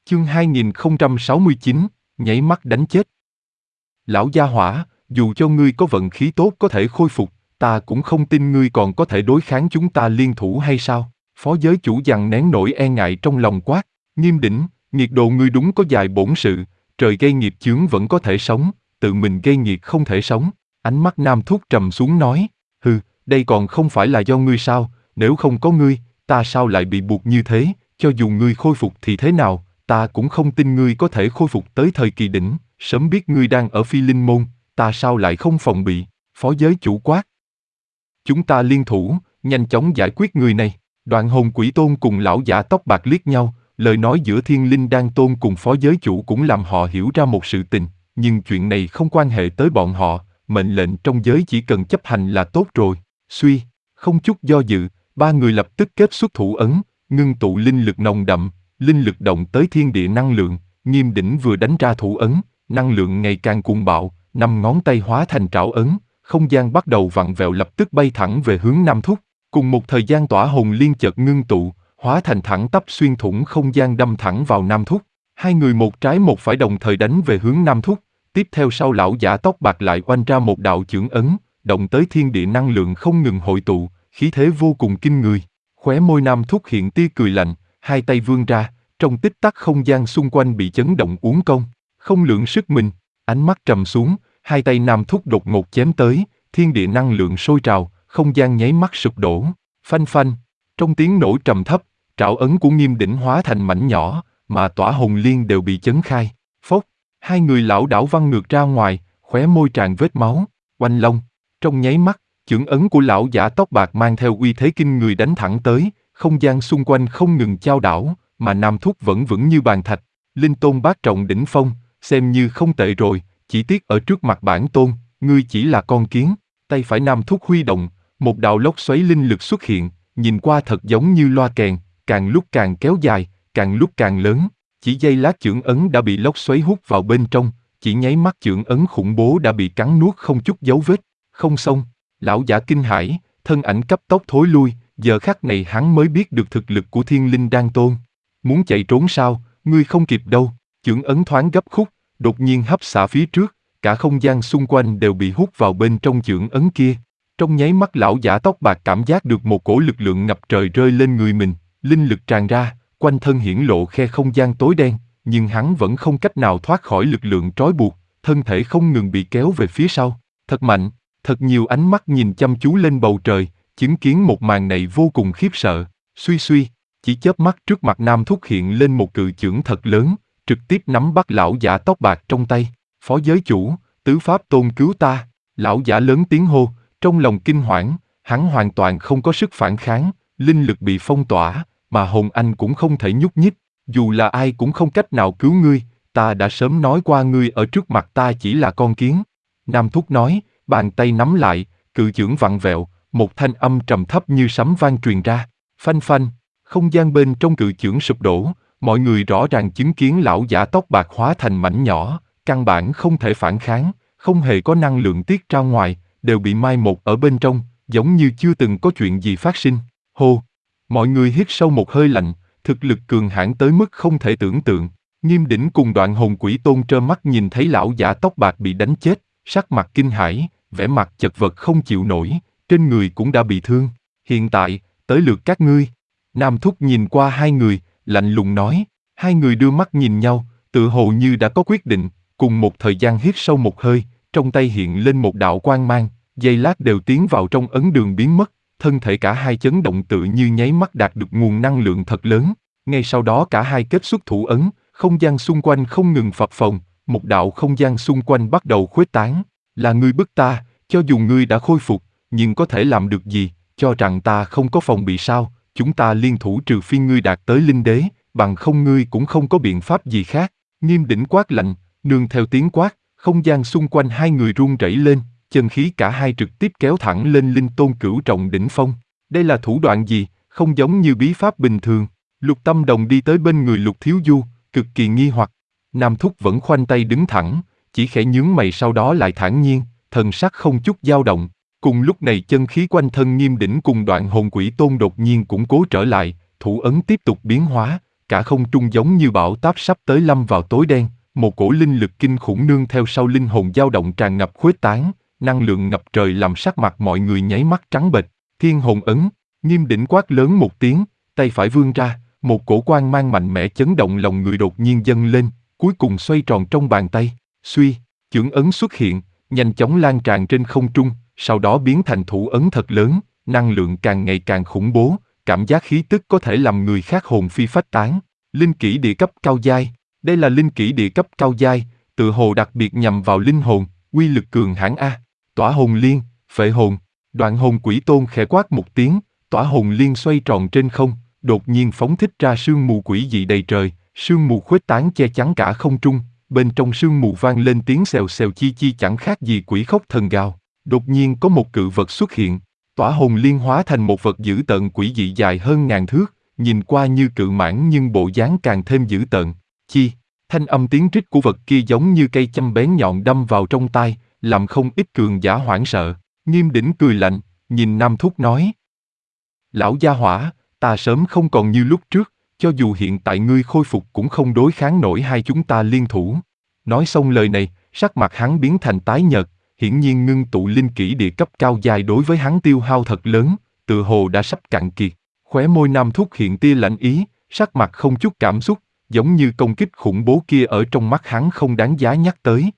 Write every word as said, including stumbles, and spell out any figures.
Chương hai nghìn không trăm sáu mươi chín, nháy mắt đánh chết. Lão gia hỏa, dù cho ngươi có vận khí tốt có thể khôi phục, ta cũng không tin ngươi còn có thể đối kháng chúng ta liên thủ hay sao? Phó giới chủ dằn nén nỗi e ngại trong lòng quát. Nghiêm Đỉnh, nghiệt đồ ngươi đúng có dài bổn sự, trời gây nghiệp chướng vẫn có thể sống, tự mình gây nghiệt không thể sống. Ánh mắt Nam Thúc trầm xuống nói, hừ, đây còn không phải là do ngươi sao, nếu không có ngươi, ta sao lại bị buộc như thế, cho dù ngươi khôi phục thì thế nào, ta cũng không tin ngươi có thể khôi phục tới thời kỳ đỉnh, sớm biết ngươi đang ở Phi Linh Môn, ta sao lại không phòng bị, phó giới chủ quát. Chúng ta liên thủ, nhanh chóng giải quyết người này. Đoạn Hồn Quỷ Tôn cùng lão giả tóc bạc liếc nhau, lời nói giữa Thiên Linh Đan Tôn cùng phó giới chủ cũng làm họ hiểu ra một sự tình, nhưng chuyện này không quan hệ tới bọn họ, mệnh lệnh trong giới chỉ cần chấp hành là tốt rồi. Suy, không chút do dự, ba người lập tức kết xuất thủ ấn, ngưng tụ linh lực nồng đậm, linh lực động tới thiên địa năng lượng, Nghiêm Đỉnh vừa đánh ra thủ ấn, năng lượng ngày càng cuồng bạo, năm ngón tay hóa thành trảo ấn, không gian bắt đầu vặn vẹo lập tức bay thẳng về hướng Nam Thúc. Cùng một thời gian tỏa hồn liên chợt ngưng tụ, hóa thành thẳng tắp xuyên thủng không gian đâm thẳng vào Nam Thúc. Hai người một trái một phải đồng thời đánh về hướng Nam Thúc. Tiếp theo sau lão giả tóc bạc lại oanh ra một đạo chưởng ấn, động tới thiên địa năng lượng không ngừng hội tụ, khí thế vô cùng kinh người. Khóe môi Nam Thúc hiện tia cười lạnh, hai tay vươn ra, trong tích tắc không gian xung quanh bị chấn động uốn cong, không lượng sức mình, ánh mắt trầm xuống, hai tay Nam Thúc đột ngột chém tới, thiên địa năng lượng sôi trào, không gian nháy mắt sụp đổ, phanh phanh, trong tiếng nổ trầm thấp, trảo ấn của Nghiêm Đỉnh hóa thành mảnh nhỏ, mà tỏa hồn liên đều bị chấn khai, phốc, hai người lão đảo văng ngược ra ngoài, khóe môi tràn vết máu, oanh long, trong nháy mắt, chưởng ấn của lão giả tóc bạc mang theo uy thế kinh người đánh thẳng tới, không gian xung quanh không ngừng chao đảo, mà Nam Thúc vẫn vững như bàn thạch, linh tôn bát trọng đỉnh phong, xem như không tệ rồi, chỉ tiếc ở trước mặt bản tôn, ngươi chỉ là con kiến. Tay phải Nam Thúc huy động, một đạo lốc xoáy linh lực xuất hiện, nhìn qua thật giống như loa kèn, càng lúc càng kéo dài, càng lúc càng lớn, chỉ giây lát chưởng ấn đã bị lốc xoáy hút vào bên trong, chỉ nháy mắt chưởng ấn khủng bố đã bị cắn nuốt không chút dấu vết. Không xong, lão giả kinh hãi, thân ảnh cấp tốc thối lui, giờ khắc này hắn mới biết được thực lực của Thiên Linh Đan Tôn. Muốn chạy trốn sao, ngươi không kịp đâu, chưởng ấn thoáng gấp khúc, đột nhiên hấp xả phía trước, cả không gian xung quanh đều bị hút vào bên trong chưởng ấn kia. Trong nháy mắt lão giả tóc bạc cảm giác được một cổ lực lượng ngập trời rơi lên người mình, linh lực tràn ra, quanh thân hiển lộ khe không gian tối đen, nhưng hắn vẫn không cách nào thoát khỏi lực lượng trói buộc, thân thể không ngừng bị kéo về phía sau. Thật mạnh, thật nhiều ánh mắt nhìn chăm chú lên bầu trời, chứng kiến một màn này vô cùng khiếp sợ. Suy suy, chỉ chớp mắt trước mặt Nam Thúc hiện lên một cự chưởng thật lớn, trực tiếp nắm bắt lão giả tóc bạc trong tay. Phó giới chủ, tứ pháp tôn cứu ta, lão giả lớn tiếng hô, trong lòng kinh hoảng, hắn hoàn toàn không có sức phản kháng, linh lực bị phong tỏa, mà hồn anh cũng không thể nhúc nhích, dù là ai cũng không cách nào cứu ngươi, ta đã sớm nói qua ngươi ở trước mặt ta chỉ là con kiến. Nam Thúc nói, bàn tay nắm lại, cự chưởng vặn vẹo, một thanh âm trầm thấp như sấm vang truyền ra, phanh phanh, không gian bên trong cự chưởng sụp đổ, mọi người rõ ràng chứng kiến lão giả tóc bạc hóa thành mảnh nhỏ, căn bản không thể phản kháng, không hề có năng lượng tiết ra ngoài, đều bị mai một ở bên trong, giống như chưa từng có chuyện gì phát sinh. Hô! Mọi người hít sâu một hơi lạnh, thực lực cường hãn tới mức không thể tưởng tượng. Nghiêm Đỉnh cùng Đoạn Hồn Quỷ Tôn trơ mắt nhìn thấy lão giả tóc bạc bị đánh chết, sắc mặt kinh hãi, vẻ mặt chật vật không chịu nổi, trên người cũng đã bị thương. Hiện tại, tới lượt các ngươi. Nam Thúc nhìn qua hai người, lạnh lùng nói. Hai người đưa mắt nhìn nhau, tự hồ như đã có quyết định, cùng một thời gian hít sâu một hơi, trong tay hiện lên một đạo quang mang, giây lát đều tiến vào trong ấn đường biến mất, thân thể cả hai chấn động tự như nháy mắt đạt được nguồn năng lượng thật lớn. Ngay sau đó cả hai kết xuất thủ ấn, không gian xung quanh không ngừng phập phồng, một đạo không gian xung quanh bắt đầu khuếch tán. Là ngươi bức ta, cho dù ngươi đã khôi phục, nhưng có thể làm được gì, cho rằng ta không có phòng bị sao, chúng ta liên thủ trừ phi ngươi đạt tới linh đế, bằng không ngươi cũng không có biện pháp gì khác. Nghiêm Đỉnh quát lạnh, nương theo tiếng quát, không gian xung quanh hai người rung rẩy lên, chân khí cả hai trực tiếp kéo thẳng lên linh tôn cửu trọng đỉnh phong. Đây là thủ đoạn gì, không giống như bí pháp bình thường. Lục Tâm Đồng đi tới bên người Lục Thiếu Du, cực kỳ nghi hoặc. Nam Thúc vẫn khoanh tay đứng thẳng, chỉ khẽ nhướng mày sau đó lại thản nhiên, thần sắc không chút dao động. Cùng lúc này chân khí quanh thân Nghiêm Đỉnh cùng Đoạn Hồn Quỷ Tôn đột nhiên củng cố trở lại, thủ ấn tiếp tục biến hóa, cả không trung giống như bão táp sắp tới lâm vào tối đen, một cổ linh lực kinh khủng nương theo sau linh hồn dao động tràn ngập khuếch tán, năng lượng ngập trời làm sắc mặt mọi người nháy mắt trắng bệch. Thiên hồn ấn, Nghiêm Đỉnh quát lớn một tiếng, tay phải vươn ra, một cổ quang mang mạnh mẽ chấn động lòng người đột nhiên dâng lên, cuối cùng xoay tròn trong bàn tay. Suy, chưởng ấn xuất hiện, nhanh chóng lan tràn trên không trung, sau đó biến thành thủ ấn thật lớn, năng lượng càng ngày càng khủng bố, cảm giác khí tức có thể làm người khác hồn phi phách tán. Linh kỹ địa cấp cao giai, đây là linh kỹ địa cấp cao giai, tự hồ đặc biệt nhằm vào linh hồn, uy lực cường hãn a. Tỏa hồn liên, phệ hồn, Đoạn hồn quỷ tôn khẽ quát một tiếng, tỏa hồn liên xoay tròn trên không, đột nhiên phóng thích ra sương mù quỷ dị đầy trời, sương mù khuếch tán che chắn cả không trung, bên trong sương mù vang lên tiếng xèo xèo chi chi chẳng khác gì quỷ khóc thần gào. Đột nhiên có một cự vật xuất hiện, tỏa hồn liên hóa thành một vật dữ tợn quỷ dị dài hơn ngàn thước, nhìn qua như cự mãng nhưng bộ dáng càng thêm dữ tợn. Chi, thanh âm tiếng rít của vật kia giống như cây châm bén nhọn đâm vào trong tai, làm không ít cường giả hoảng sợ. Nghiêm Đỉnh cười lạnh, nhìn Nam Thúc nói: Lão gia hỏa, ta sớm không còn như lúc trước, cho dù hiện tại ngươi khôi phục cũng không đối kháng nổi hai chúng ta liên thủ. Nói xong lời này, sắc mặt hắn biến thành tái nhợt, hiển nhiên ngưng tụ linh kỹ địa cấp cao dài đối với hắn tiêu hao thật lớn, tự hồ đã sắp cạn kiệt. Khóe môi Nam Thúc hiện tia lạnh ý, sắc mặt không chút cảm xúc, giống như công kích khủng bố kia ở trong mắt hắn không đáng giá nhắc tới.